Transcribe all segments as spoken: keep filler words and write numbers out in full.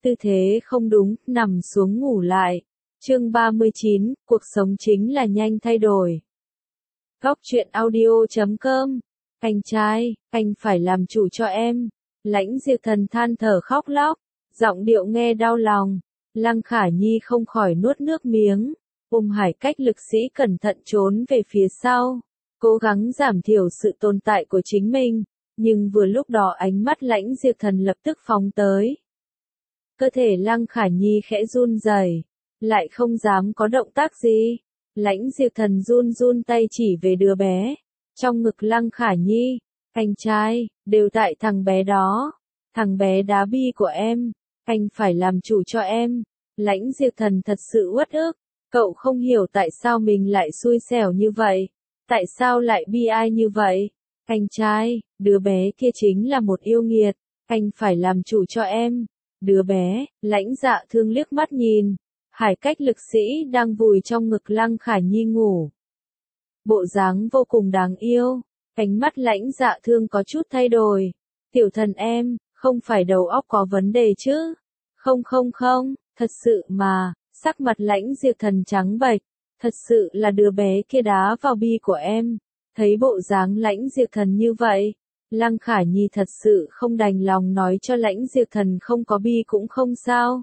tư thế không đúng, nằm xuống ngủ lại. Chương ba mươi chín, cuộc sống chính là nhanh thay đổi. Góc truyện audio chấm com. Anh trai, anh phải làm chủ cho em. Lãnh Diệp Thần than thở khóc lóc, giọng điệu nghe đau lòng. Lăng Khả Nhi không khỏi nuốt nước miếng. Ôm Hải Cách lực sĩ cẩn thận trốn về phía sau, cố gắng giảm thiểu sự tồn tại của chính mình. Nhưng vừa lúc đó ánh mắt Lãnh Diệp Thần lập tức phóng tới. Cơ thể Lăng Khả Nhi khẽ run rẩy, lại không dám có động tác gì. Lãnh Diệp Thần run run tay chỉ về đứa bé trong ngực Lăng Khả Nhi. Anh trai, đều tại thằng bé đó, thằng bé đá bi của em, anh phải làm chủ cho em. Lãnh Diệp Thần thật sự uất ức, cậu không hiểu tại sao mình lại xui xẻo như vậy, tại sao lại bi ai như vậy. Anh trai, đứa bé kia chính là một yêu nghiệt, anh phải làm chủ cho em. Đứa bé, Lãnh Dạ Thương liếc mắt nhìn Hải Cách lực sĩ đang vùi trong ngực Lăng Khả Nhi ngủ. Bộ dáng vô cùng đáng yêu, ánh mắt Lãnh Dạ Thương có chút thay đổi. Tiểu Thần em, không phải đầu óc có vấn đề chứ? Không không không, thật sự mà. Sắc mặt Lãnh Diệp Thần trắng bệch, thật sự là đứa bé kia đá vào bi của em. Thấy bộ dáng Lãnh Diệp Thần như vậy, Lăng Khả Nhi thật sự không đành lòng nói cho Lãnh Diệp Thần không có bi cũng không sao.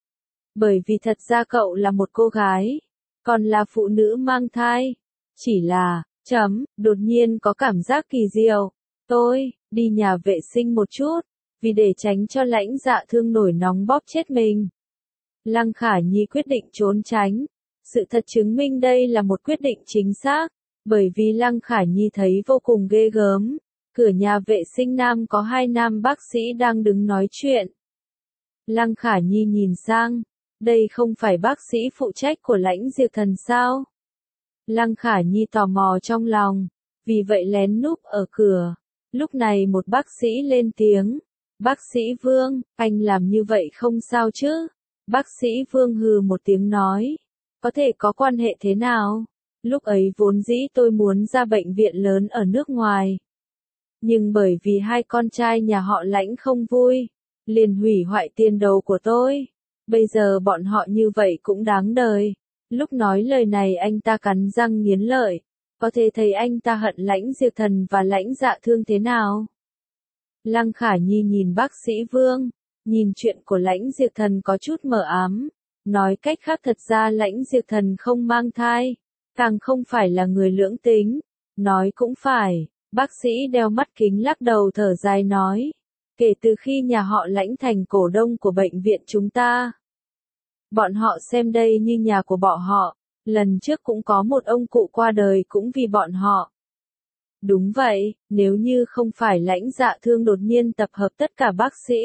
Bởi vì thật ra cậu là một cô gái, còn là phụ nữ mang thai. Chỉ là, chấm, đột nhiên có cảm giác kỳ diệu. Tôi, đi nhà vệ sinh một chút, vì để tránh cho Lãnh Dạ Thương nổi nóng bóp chết mình. Lăng Khả Nhi quyết định trốn tránh. Sự thật chứng minh đây là một quyết định chính xác, bởi vì Lăng Khả Nhi thấy vô cùng ghê gớm. Cửa nhà vệ sinh nam có hai nam bác sĩ đang đứng nói chuyện. Lăng Khả Nhi nhìn sang, đây không phải bác sĩ phụ trách của Lãnh Diệp Thần sao? Lăng Khả Nhi tò mò trong lòng, vì vậy lén núp ở cửa. Lúc này một bác sĩ lên tiếng, bác sĩ Vương, anh làm như vậy không sao chứ? Bác sĩ Vương hừ một tiếng nói, có thể có quan hệ thế nào? Lúc ấy vốn dĩ tôi muốn ra bệnh viện lớn ở nước ngoài. Nhưng bởi vì hai con trai nhà họ Lãnh không vui, liền hủy hoại tiền đồ của tôi. Bây giờ bọn họ như vậy cũng đáng đời. Lúc nói lời này anh ta cắn răng nghiến lợi, có thể thấy anh ta hận Lãnh Diệp Thần và Lãnh Dạ Thương thế nào. Lăng Khả Nhi nhìn bác sĩ Vương, nhìn chuyện của Lãnh Diệp Thần có chút mờ ám. Nói cách khác thật ra Lãnh Diệp Thần không mang thai, càng không phải là người lưỡng tính. Nói cũng phải, bác sĩ đeo mắt kính lắc đầu thở dài nói. Kể từ khi nhà họ Lãnh thành cổ đông của bệnh viện chúng ta, bọn họ xem đây như nhà của bọn họ. Lần trước cũng có một ông cụ qua đời cũng vì bọn họ. Đúng vậy, nếu như không phải Lãnh Dạ Thương đột nhiên tập hợp tất cả bác sĩ,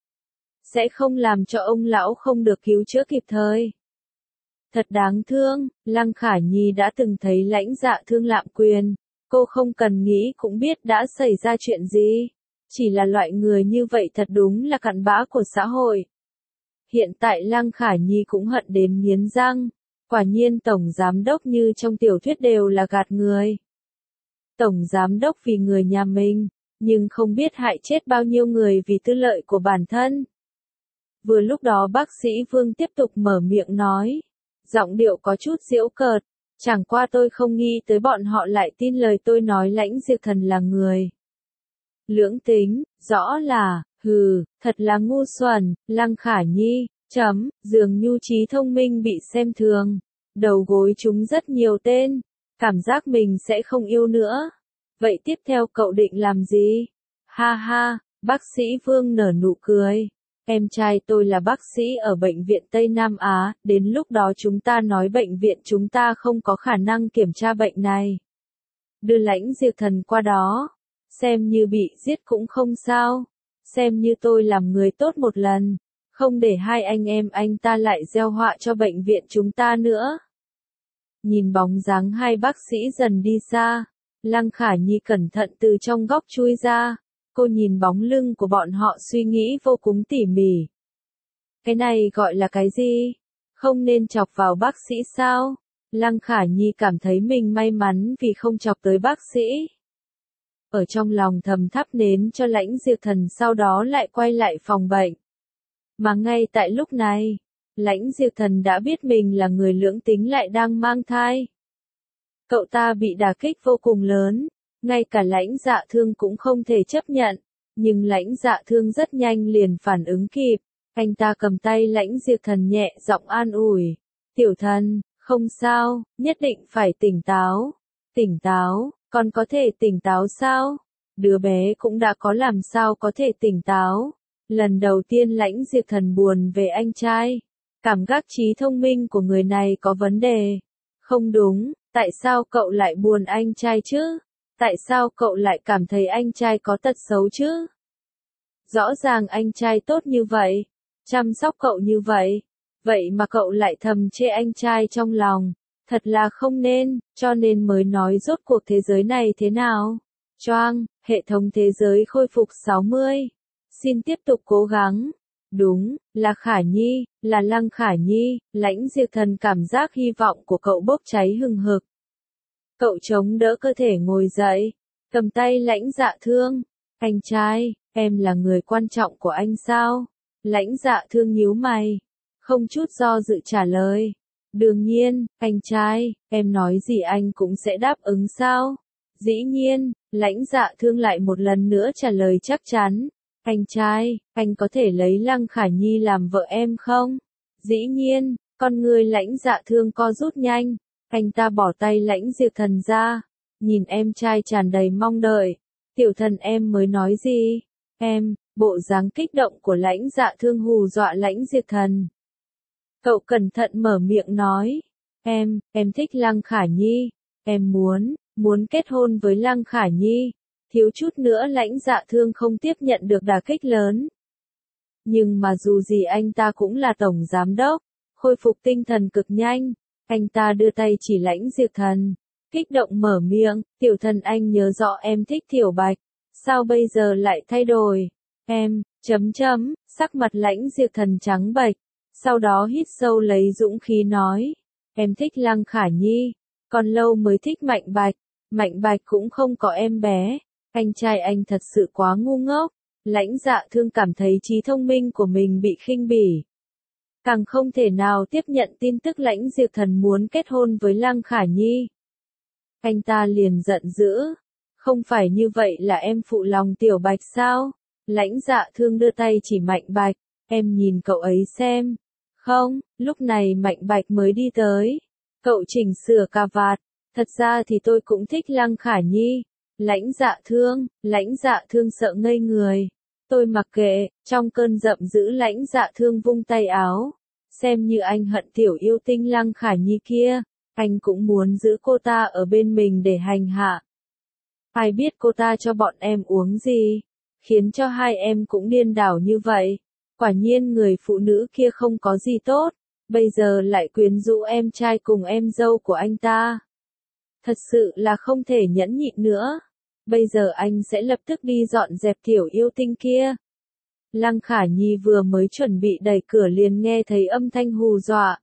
sẽ không làm cho ông lão không được cứu chữa kịp thời. Thật đáng thương, Lăng Khả Nhi đã từng thấy Lãnh Dạ Thương lạm quyền, cô không cần nghĩ cũng biết đã xảy ra chuyện gì. Chỉ là loại người như vậy thật đúng là cặn bã của xã hội. Hiện tại Lăng Khả Nhi cũng hận đến nghiến răng, quả nhiên tổng giám đốc như trong tiểu thuyết đều là gạt người. Tổng giám đốc vì người nhà mình, nhưng không biết hại chết bao nhiêu người vì tư lợi của bản thân. Vừa lúc đó bác sĩ Vương tiếp tục mở miệng nói, giọng điệu có chút giễu cợt, chẳng qua tôi không nghĩ tới bọn họ lại tin lời tôi nói Lãnh Diệp Thần là người lưỡng tính, rõ là, hừ, thật là ngu xuẩn. Lăng Khả Nhi, chấm, dường nhu trí thông minh bị xem thường, đầu gối chúng rất nhiều tên, cảm giác mình sẽ không yêu nữa. Vậy tiếp theo cậu định làm gì? Ha ha, bác sĩ Vương nở nụ cười. Em trai tôi là bác sĩ ở bệnh viện Tây Nam Á, đến lúc đó chúng ta nói bệnh viện chúng ta không có khả năng kiểm tra bệnh này. Đưa Lãnh Diệp Thần qua đó, xem như bị giết cũng không sao, xem như tôi làm người tốt một lần, không để hai anh em anh ta lại gieo họa cho bệnh viện chúng ta nữa. Nhìn bóng dáng hai bác sĩ dần đi xa, Lăng Khả Nhi cẩn thận từ trong góc chui ra. Cô nhìn bóng lưng của bọn họ suy nghĩ vô cùng tỉ mỉ. Cái này gọi là cái gì? Không nên chọc vào bác sĩ sao? Lăng Khả Nhi cảm thấy mình may mắn vì không chọc tới bác sĩ. Ở trong lòng thầm thắp nến cho Lãnh Diệp Thần, sau đó lại quay lại phòng bệnh. Mà ngay tại lúc này, Lãnh Diệp Thần đã biết mình là người lưỡng tính lại đang mang thai. Cậu ta bị đả kích vô cùng lớn, ngay cả Lãnh Dạ Thương cũng không thể chấp nhận, nhưng Lãnh Dạ Thương rất nhanh liền phản ứng kịp, anh ta cầm tay Lãnh Diệp Thần nhẹ giọng an ủi, "Tiểu Thần, không sao, nhất định phải tỉnh táo." "Tỉnh táo, con có thể tỉnh táo sao?" Đứa bé cũng đã có làm sao có thể tỉnh táo. Lần đầu tiên Lãnh Diệp Thần buồn về anh trai, cảm giác trí thông minh của người này có vấn đề. Không đúng, tại sao cậu lại buồn anh trai chứ? Tại sao cậu lại cảm thấy anh trai có tật xấu chứ? Rõ ràng anh trai tốt như vậy, chăm sóc cậu như vậy, vậy mà cậu lại thầm chê anh trai trong lòng. Thật là không nên, cho nên mới nói rốt cuộc thế giới này thế nào. Choang, hệ thống thế giới khôi phục sáu mươi. Xin tiếp tục cố gắng. Đúng, là Khả Nhi, là Lăng Khả Nhi. Lãnh Diệp Thần cảm giác hy vọng của cậu bốc cháy hừng hực. Cậu chống đỡ cơ thể ngồi dậy, cầm tay Lãnh Dạ Thương. Anh trai, em là người quan trọng của anh sao? Lãnh Dạ Thương nhíu mày, không chút do dự trả lời. Đương nhiên, anh trai, em nói gì anh cũng sẽ đáp ứng sao? Dĩ nhiên, Lãnh Dạ Thương lại một lần nữa trả lời chắc chắn. Anh trai, anh có thể lấy Lăng Khả Nhi làm vợ em không? Dĩ nhiên, con người Lãnh Dạ Thương co rút nhanh. Anh ta bỏ tay Lãnh Diệp Thần ra, nhìn em trai tràn đầy mong đợi. Tiểu Thần em mới nói gì? Em, bộ dáng kích động của Lãnh Dạ Thương hù dọa Lãnh Diệp Thần. Cậu cẩn thận mở miệng nói. Em, em thích Lăng Khả Nhi. Em muốn, muốn kết hôn với Lăng Khả Nhi. Thiếu chút nữa Lãnh Dạ Thương không tiếp nhận được đả kích lớn. Nhưng mà dù gì anh ta cũng là tổng giám đốc, khôi phục tinh thần cực nhanh. Anh ta đưa tay chỉ Lãnh Diệp Thần, kích động mở miệng, Tiểu Thần anh nhớ rõ em thích Tiểu Bạch, sao bây giờ lại thay đổi? Em, chấm chấm, sắc mặt Lãnh Diệp Thần trắng bệch, sau đó hít sâu lấy dũng khí nói, em thích Lăng Khả Nhi, còn lâu mới thích Mạnh Bạch, Mạnh Bạch cũng không có em bé, anh trai anh thật sự quá ngu ngốc. Lãnh Dạ Thương cảm thấy trí thông minh của mình bị khinh bỉ. Càng không thể nào tiếp nhận tin tức Lãnh Diệp Thần muốn kết hôn với Lăng Khả Nhi. Anh ta liền giận dữ. Không phải như vậy là em phụ lòng Tiểu Bạch sao? Lãnh Dạ Thương đưa tay chỉ Mạnh Bạch. Em nhìn cậu ấy xem. Không, lúc này Mạnh Bạch mới đi tới. Cậu chỉnh sửa cà vạt. Thật ra thì tôi cũng thích Lăng Khả Nhi. Lãnh Dạ Thương, Lãnh Dạ Thương sợ ngây người. Tôi mặc kệ, trong cơn giận dữ Lãnh Dạ Thương vung tay áo. Xem như anh hận tiểu yêu tinh Lăng Khả Nhi kia, anh cũng muốn giữ cô ta ở bên mình để hành hạ. Ai biết cô ta cho bọn em uống gì, khiến cho hai em cũng điên đảo như vậy. Quả nhiên người phụ nữ kia không có gì tốt, bây giờ lại quyến rũ em trai cùng em dâu của anh ta. Thật sự là không thể nhẫn nhịn nữa. Bây giờ anh sẽ lập tức đi dọn dẹp tiểu yêu tinh kia. Lăng Khả Nhi vừa mới chuẩn bị đẩy cửa liền nghe thấy âm thanh hù dọa.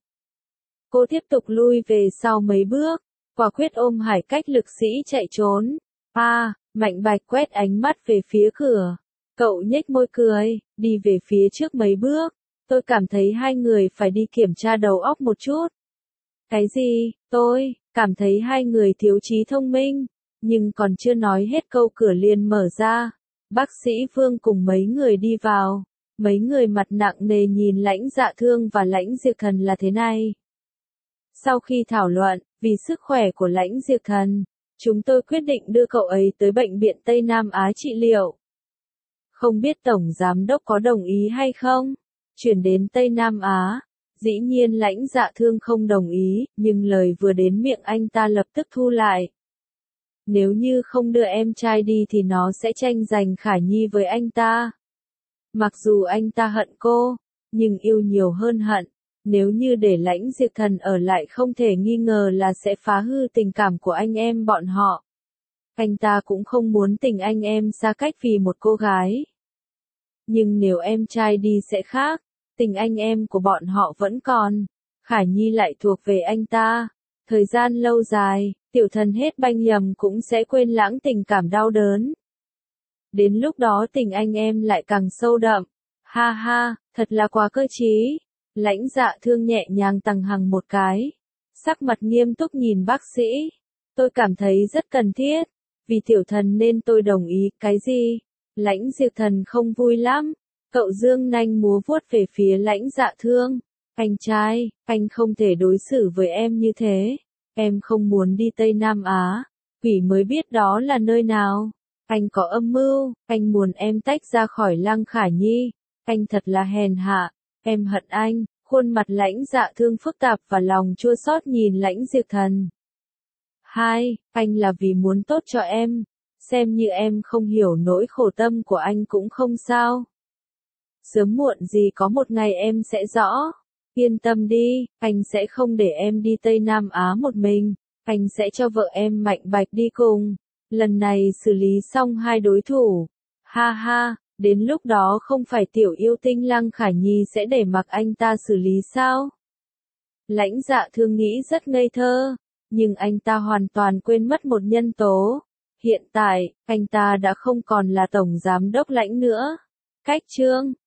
Cô tiếp tục lui về sau mấy bước, quả quyết ôm hải cách lực sĩ chạy trốn. A, à, Mạnh Bạch quét ánh mắt về phía cửa. Cậu nhếch môi cười, đi về phía trước mấy bước. Tôi cảm thấy hai người phải đi kiểm tra đầu óc một chút. Cái gì? Tôi cảm thấy hai người thiếu trí thông minh. Nhưng còn chưa nói hết câu cửa liền mở ra. Bác sĩ Vương cùng mấy người đi vào. Mấy người mặt nặng nề nhìn Lãnh Dạ Thương và Lãnh Diệp Thần là thế này. Sau khi thảo luận, vì sức khỏe của Lãnh Diệp Thần, chúng tôi quyết định đưa cậu ấy tới bệnh viện Tây Nam Á trị liệu. Không biết Tổng Giám Đốc có đồng ý hay không? Chuyển đến Tây Nam Á. Dĩ nhiên Lãnh Dạ Thương không đồng ý, nhưng lời vừa đến miệng anh ta lập tức thu lại. Nếu như không đưa em trai đi thì nó sẽ tranh giành Khả Nhi với anh ta. Mặc dù anh ta hận cô, nhưng yêu nhiều hơn hận. Nếu như để Lãnh Diệp Thần ở lại không thể nghi ngờ là sẽ phá hư tình cảm của anh em bọn họ. Anh ta cũng không muốn tình anh em xa cách vì một cô gái. Nhưng nếu em trai đi sẽ khác, tình anh em của bọn họ vẫn còn. Khả Nhi lại thuộc về anh ta. Thời gian lâu dài, Tiểu Thần hết banh nhầm cũng sẽ quên lãng tình cảm đau đớn. Đến lúc đó tình anh em lại càng sâu đậm. Ha ha, Thật là quá cơ trí. Lãnh Dạ Thương nhẹ nhàng tằng hằng một cái. Sắc mặt nghiêm túc nhìn bác sĩ. Tôi cảm thấy rất cần thiết. Vì tiểu thần nên tôi đồng ý. Cái gì? Lãnh Diệp Thần không vui lắm. Cậu dương nanh múa vuốt về phía Lãnh Dạ Thương. Anh trai, anh không thể đối xử với em như thế. Em không muốn đi Tây Nam Á. Quỷ mới biết đó là nơi nào. Anh có âm mưu, anh muốn em tách ra khỏi Lăng Khả Nhi. Anh thật là hèn hạ. Em hận anh. Khuôn mặt Lãnh Dạ Thương phức tạp và lòng chua xót nhìn Lãnh Diệp Thần. Hai, anh là vì muốn tốt cho em. Xem như em không hiểu nỗi khổ tâm của anh cũng không sao. Sớm muộn gì có một ngày em sẽ rõ. Yên tâm đi, anh sẽ không để em đi Tây Nam Á một mình. Anh sẽ cho vợ em Mạnh Bạch đi cùng. Lần này xử lý xong hai đối thủ. Ha ha, đến lúc đó không phải tiểu yêu tinh Lăng Khả Nhi sẽ để mặc anh ta xử lý sao? Lãnh Dạ Thương nghĩ rất ngây thơ. Nhưng anh ta hoàn toàn quên mất một nhân tố. Hiện tại, anh ta đã không còn là tổng giám đốc Lãnh nữa. Cách chương